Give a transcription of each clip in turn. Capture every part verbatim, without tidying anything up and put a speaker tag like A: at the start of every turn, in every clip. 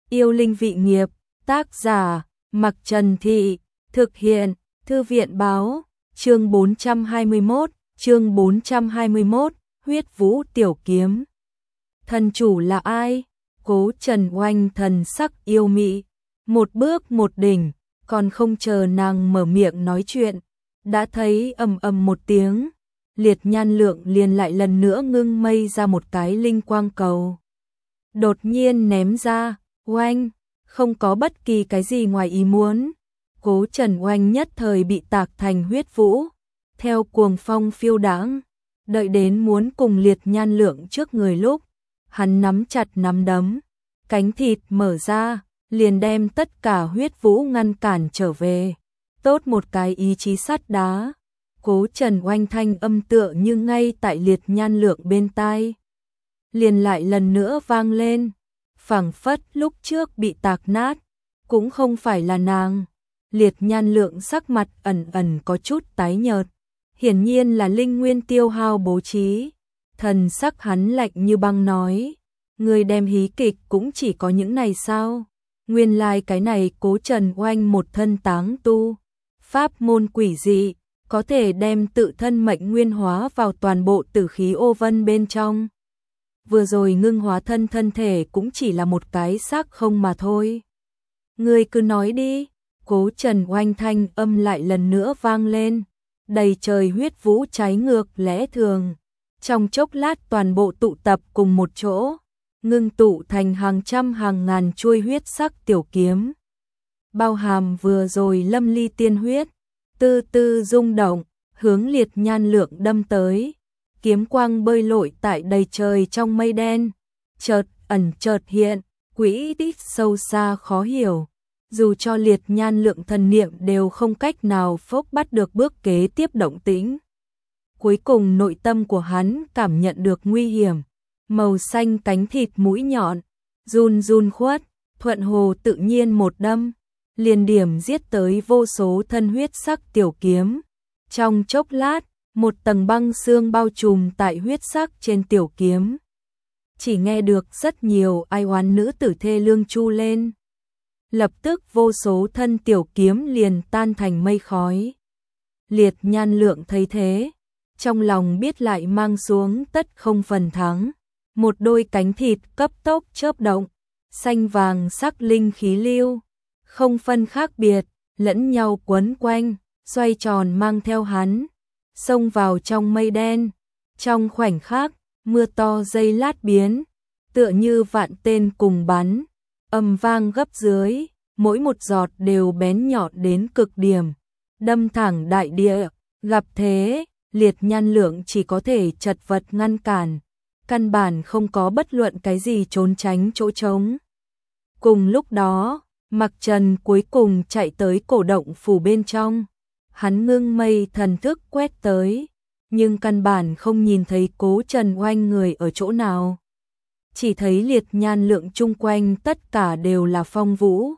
A: Yêu linh vị nghiệp, tác giả, Mặc Trần Thị, thực hiện, Thư viện báo, chương bốn trăm hai mươi mốt, chương bốn trăm hai mươi mốt, huyết vũ tiểu kiếm. Thần chủ là ai? Cố Trần Oanh thần sắc yêu mị, một bước một đỉnh, còn không chờ nàng mở miệng nói chuyện, đã thấy ầm ầm một tiếng, Liệt Nhan Lượng liền lại lần nữa ngưng mây ra một cái linh quang cầu. Đột nhiên ném ra, oanh, không có bất kỳ cái gì ngoài ý muốn. Cố Trần Oanh nhất thời bị tạc thành huyết vũ, theo cuồng phong phiêu đãng, đợi đến muốn cùng Liệt Nhan Lượng trước người lúc, hắn nắm chặt nắm đấm, cánh thịt mở ra, liền đem tất cả huyết vũ ngăn cản trở về. Tốt một cái ý chí sắt đá. Cố Trần Oanh thanh âm tựa như ngay tại Liệt Nhan Lượng bên tai, liền lại lần nữa vang lên, phảng phất lúc trước bị tạc nát, cũng không phải là nàng. Liệt Nhan Lượng sắc mặt ẩn ẩn có chút tái nhợt, hiển nhiên là linh nguyên tiêu hao bố trí. Thần sắc hắn lạnh như băng nói, người đem hí kịch cũng chỉ có những này sao? Nguyên lai like cái này Cố Trần Oanh một thân táng tu, pháp môn quỷ dị, có thể đem tự thân mệnh nguyên hóa vào toàn bộ tử khí ô vân bên trong. Vừa rồi ngưng hóa thân thân thể cũng chỉ là một cái xác không mà thôi. Ngươi cứ nói đi. Cố Trần Oanh thanh âm lại lần nữa vang lên, đầy trời huyết vũ trái ngược lẽ thường, trong chốc lát toàn bộ tụ tập cùng một chỗ, ngưng tụ thành hàng trăm hàng ngàn chuôi huyết sắc tiểu kiếm. Bao hàm vừa rồi lâm ly tiên huyết, tư tư rung động, hướng Liệt Nhan Lượng đâm tới. Kiếm quang bơi lội tại đầy trời trong mây đen, chợt ẩn chợt hiện, quỹ tích sâu xa khó hiểu. Dù cho Liệt Nhan Lượng thần niệm đều không cách nào phốc bắt được bước kế tiếp động tĩnh. Cuối cùng nội tâm của hắn cảm nhận được nguy hiểm, màu xanh cánh thịt mũi nhọn, run run khuất, thuận hồ tự nhiên một đâm, liền điểm giết tới vô số thân huyết sắc tiểu kiếm. Trong chốc lát, một tầng băng xương bao trùm tại huyết sắc trên tiểu kiếm. Chỉ nghe được rất nhiều ai oán nữ tử thê lương chu lên. Lập tức vô số thân tiểu kiếm liền tan thành mây khói. Liệt Nhan Lượng thấy thế, trong lòng biết lại mang xuống tất không phần thắng. Một đôi cánh thịt cấp tốc chớp động, xanh vàng sắc linh khí lưu, không phân khác biệt, lẫn nhau quấn quanh, xoay tròn mang theo hắn, xông vào trong mây đen. Trong khoảnh khắc, mưa to giây lát biến, tựa như vạn tên cùng bắn, âm vang gấp dưới, mỗi một giọt đều bén nhọn đến cực điểm, đâm thẳng đại địa. Gặp thế, Liệt Nhan Lượng chỉ có thể chật vật ngăn cản, căn bản không có bất luận cái gì trốn tránh chỗ trống. Cùng lúc đó, Mặc Trần cuối cùng chạy tới cổ động phủ bên trong, hắn ngưng mây thần thức quét tới, nhưng căn bản không nhìn thấy Cố Trần Oanh người ở chỗ nào. Chỉ thấy Liệt Nhan Lượng chung quanh tất cả đều là phong vũ,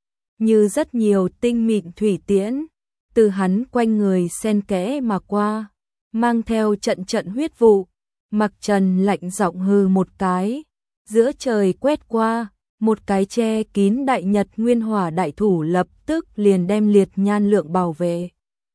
A: như rất nhiều tinh mịn thủy tiễn, từ hắn quanh người xen kẽ mà qua, mang theo trận trận huyết vụ. Mặc Trần lạnh giọng hừ một cái, giữa trời quét qua, một cái che kín đại nhật nguyên hỏa đại thủ lập tức liền đem Liệt Nhan Lượng bảo vệ.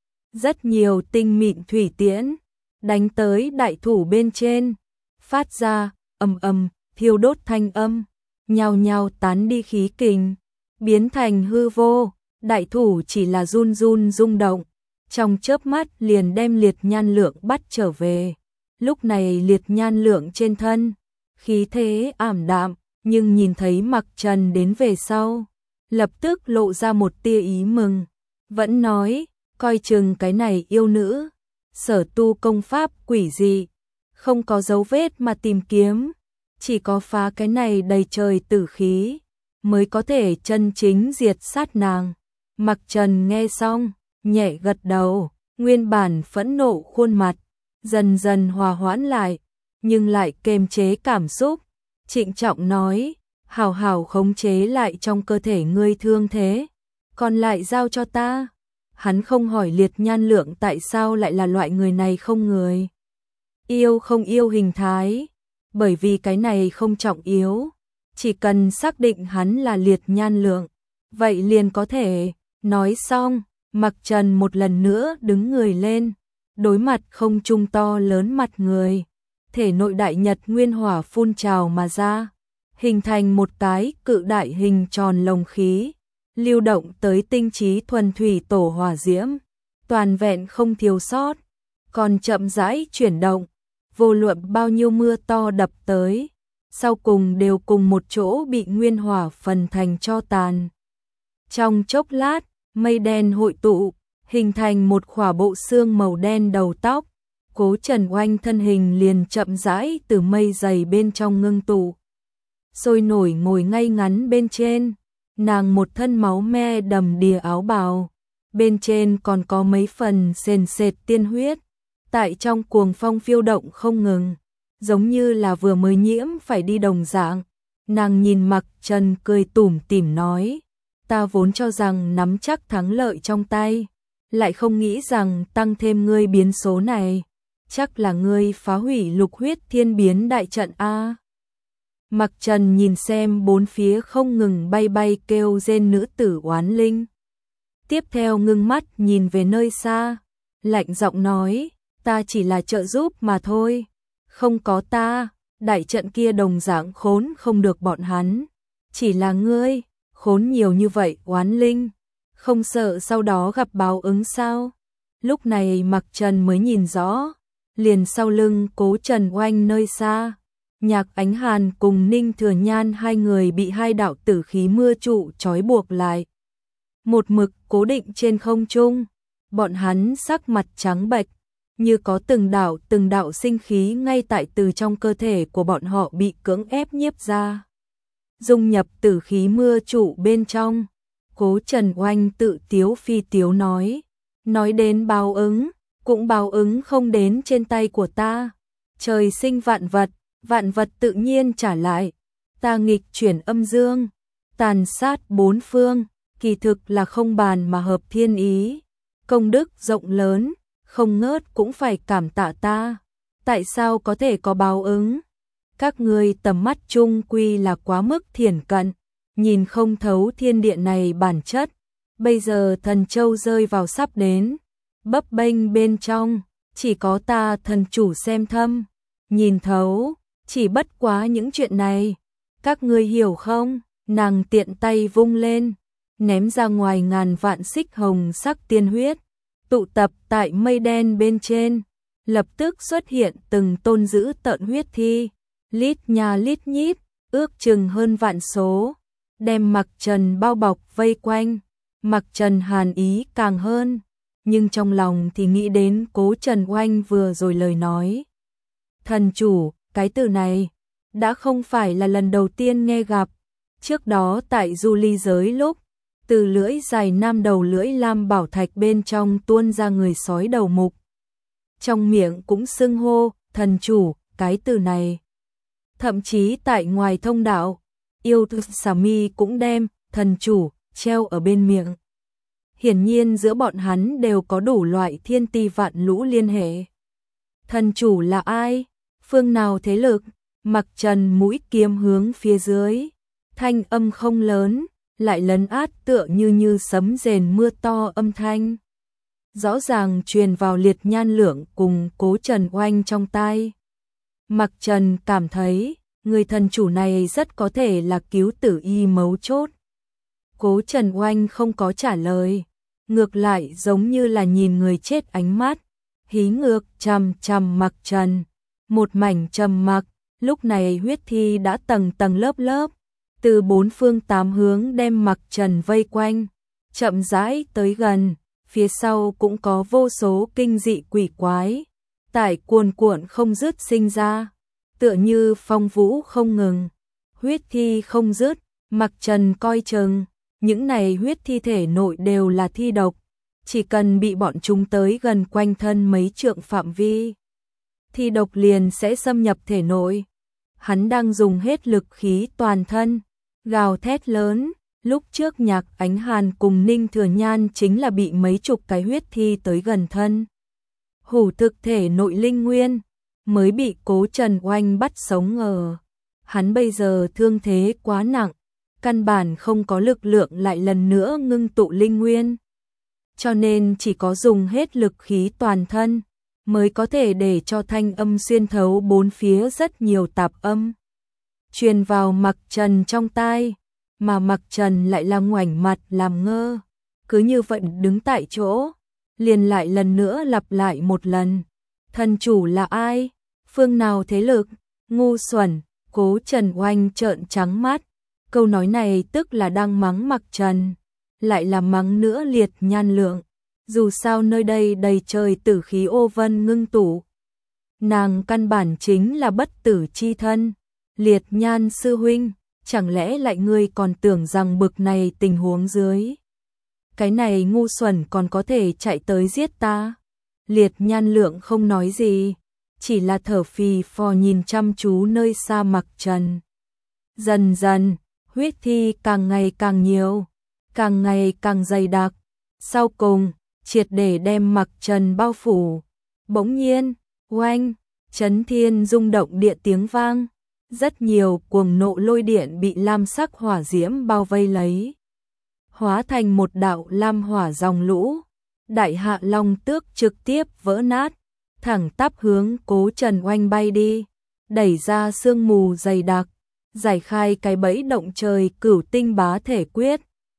A: Rất nhiều tinh mịn thủy tiễn đánh tới đại thủ bên trên, phát ra ầm ầm thiêu đốt thanh âm, nhao nhao tán đi khí kình, biến thành hư vô. Đại thủ chỉ là run run rung động, trong chớp mắt liền đem Liệt Nhan Lượng bắt trở về. Lúc này Liệt Nhan Lượng trên thân khí thế ảm đạm, nhưng nhìn thấy Mặc Trần đến về sau, lập tức lộ ra một tia ý mừng, vẫn nói, coi chừng cái này yêu nữ, sở tu công pháp quỷ dị, không có dấu vết mà tìm kiếm, chỉ có phá cái này đầy trời tử khí, mới có thể chân chính diệt sát nàng. Mặc Trần nghe xong, nhẹ gật đầu, nguyên bản phẫn nộ khuôn mặt, dần dần hòa hoãn lại, nhưng lại kềm chế cảm xúc, trịnh trọng nói, hảo hảo khống chế lại trong cơ thể ngươi thương thế, còn lại giao cho ta. Hắn không hỏi Liệt Nhan Lượng tại sao lại là loại người này không người yêu không yêu hình thái, bởi vì cái này không trọng yếu, chỉ cần xác định hắn là liệt nhan lượng, vậy liền có thể. Nói xong, Mặc Trần một lần nữa đứng người lên, đối mặt không trung to lớn mặt người, thể nội đại nhật nguyên hỏa phun trào mà ra, hình thành một cái cự đại hình tròn lồng khí, lưu động tới tinh trí thuần thủy tổ hỏa diễm, toàn vẹn không thiếu sót, còn chậm rãi chuyển động, vô luận bao nhiêu mưa to đập tới, sau cùng đều cùng một chỗ bị nguyên hỏa phần thành tro tàn. Trong chốc lát, mây đen hội tụ, hình thành một khỏa bộ xương màu đen đầu tóc, Cố Trần Oanh thân hình liền chậm rãi từ mây dày bên trong ngưng tụ. Sôi nổi ngồi ngay ngắn bên trên, nàng một thân máu me đầm đìa áo bào, bên trên còn có mấy phần sền sệt tiên huyết, tại trong cuồng phong phiêu động không ngừng, giống như là vừa mới nhiễm phải đi đồng dạng. Nàng nhìn Mặc Trần cười tủm tỉm nói, ta vốn cho rằng nắm chắc thắng lợi trong tay, lại không nghĩ rằng tăng thêm ngươi biến số này, chắc là ngươi phá hủy lục huyết thiên biến đại trận a. Mặc Trần nhìn xem bốn phía không ngừng bay bay kêu rên nữ tử oán linh. Tiếp theo ngưng mắt nhìn về nơi xa, lạnh giọng nói, ta chỉ là trợ giúp mà thôi, không có ta, đại trận kia đồng dạng khốn không được bọn hắn, chỉ là ngươi, khốn nhiều như vậy oán linh, không sợ sau đó gặp báo ứng sao? Lúc này Mặc Trần mới nhìn rõ, liền sau lưng Cố Trần Oanh nơi xa, Nhạc Ánh Hàn cùng Ninh Thừa Nhan hai người bị hai đạo tử khí mưa trụ trói buộc lại, một mực cố định trên không trung, bọn hắn sắc mặt trắng bệch, như có từng đạo từng đạo sinh khí ngay tại từ trong cơ thể của bọn họ bị cưỡng ép nhiếp ra, dung nhập tử khí mưa trụ bên trong. Cố Trần Oanh tự tiếu phi tiếu nói, nói đến báo ứng, cũng báo ứng không đến trên tay của ta, trời sinh vạn vật, vạn vật tự nhiên trả lại, ta nghịch chuyển âm dương, tàn sát bốn phương, kỳ thực là không bàn mà hợp thiên ý, công đức rộng lớn, không ngớt cũng phải cảm tạ ta, tại sao có thể có báo ứng? Các ngươi tầm mắt chung quy là quá mức thiển cận, nhìn không thấu thiên địa này bản chất, bây giờ thần châu rơi vào sắp đến, bấp bênh bên trong, chỉ có ta thần chủ xem thâm, nhìn thấu, chỉ bất quá những chuyện này, các ngươi hiểu không? Nàng tiện tay vung lên, ném ra ngoài ngàn vạn xích hồng sắc tiên huyết, tụ tập tại mây đen bên trên, lập tức xuất hiện từng tôn dữ tợn huyết thi, lít nha lít nhít, ước chừng hơn vạn số, đem Mặc Trần bao bọc vây quanh. Mặc Trần hàn ý càng hơn, nhưng trong lòng thì nghĩ đến Cố Trần Oanh vừa rồi lời nói. Thần chủ, cái từ này, đã không phải là lần đầu tiên nghe gặp, trước đó tại du ly giới lúc, từ lưỡi dài nam đầu lưỡi lam bảo thạch bên trong tuôn ra người sói đầu mục. Trong miệng cũng xưng hô, thần chủ, cái từ này. Thậm chí tại ngoài thông đạo, yêu thư xà mi cũng đem, thần chủ, treo ở bên miệng. Hiển nhiên giữa bọn hắn đều có đủ loại thiên ti vạn lũ liên hệ. Thần chủ là ai? Phương nào thế lực? Mặc Trần mũi kiếm hướng phía dưới, thanh âm không lớn, lại lấn át tựa như như sấm rền mưa to âm thanh. Rõ ràng truyền vào liệt nhan lượng cùng Cố Trần Oanh trong tai. Mặc Trần cảm thấy, người thần chủ này rất có thể là cứu tử y mấu chốt. Cố Trần Oanh không có trả lời, ngược lại giống như là nhìn người chết ánh mắt, hí ngược chằm chằm Mặc Trần. Một mảnh trầm mặc, lúc này huyết thi đã tầng tầng lớp lớp, từ bốn phương tám hướng đem Mặc Trần vây quanh, chậm rãi tới gần, phía sau cũng có vô số kinh dị quỷ quái, tại cuồn cuộn không dứt sinh ra, tựa như phong vũ không ngừng, huyết thi không dứt. Mặc Trần coi chừng, những này huyết thi thể nội đều là thi độc, chỉ cần bị bọn chúng tới gần quanh thân mấy trượng phạm vi, thi độc liền sẽ xâm nhập thể nội. Hắn đang dùng hết lực khí toàn thân, gào thét lớn, lúc trước Nhạc Ánh Hàn cùng Ninh Thừa Nhan chính là bị mấy chục cái huyết thi tới gần thân. Hủ thực thể nội linh nguyên, mới bị Cố Trần Oanh bắt sống ở hắn bây giờ thương thế quá nặng, căn bản không có lực lượng lại lần nữa ngưng tụ linh nguyên. Cho nên chỉ có dùng hết lực khí toàn thân, mới có thể để cho thanh âm xuyên thấu bốn phía rất nhiều tạp âm. Truyền vào Mặc Trần trong tai, mà Mặc Trần lại là ngoảnh mặt làm ngơ. Cứ như vậy đứng tại chỗ, liền lại lần nữa lặp lại một lần. Thần chủ là ai? Phương nào thế lực? Ngu xuẩn, Cố Trần Oanh trợn trắng mắt. Câu nói này tức là đang mắng Mặc Trần, lại là mắng nữa Liệt Nhan Lượng. Dù sao nơi đây đầy trời tử khí ô vân ngưng tụ. Nàng căn bản chính là bất tử chi thân. Liệt Nhan sư huynh, chẳng lẽ lại ngươi còn tưởng rằng bực này tình huống dưới cái này ngu xuẩn còn có thể chạy tới giết ta? Liệt Nhan Lượng không nói gì, chỉ là thở phì phò nhìn chăm chú nơi xa Mặc Trần. Dần dần, huyết thi càng ngày càng nhiều, càng ngày càng dày đặc, sau cùng triệt để đem Mặc Trần bao phủ. Bỗng nhiên, oanh, chấn thiên rung động địa tiếng vang, rất nhiều cuồng nộ lôi điện bị lam sắc hỏa diễm bao vây lấy, hóa thành một đạo lam hỏa dòng lũ. Đại Hạ Long Tước trực tiếp vỡ nát, thẳng tắp hướng Cố Trần Oanh bay đi, đẩy ra sương mù dày đặc, giải khai cái bẫy động trời Cửu Tinh Bá Thể Quyết.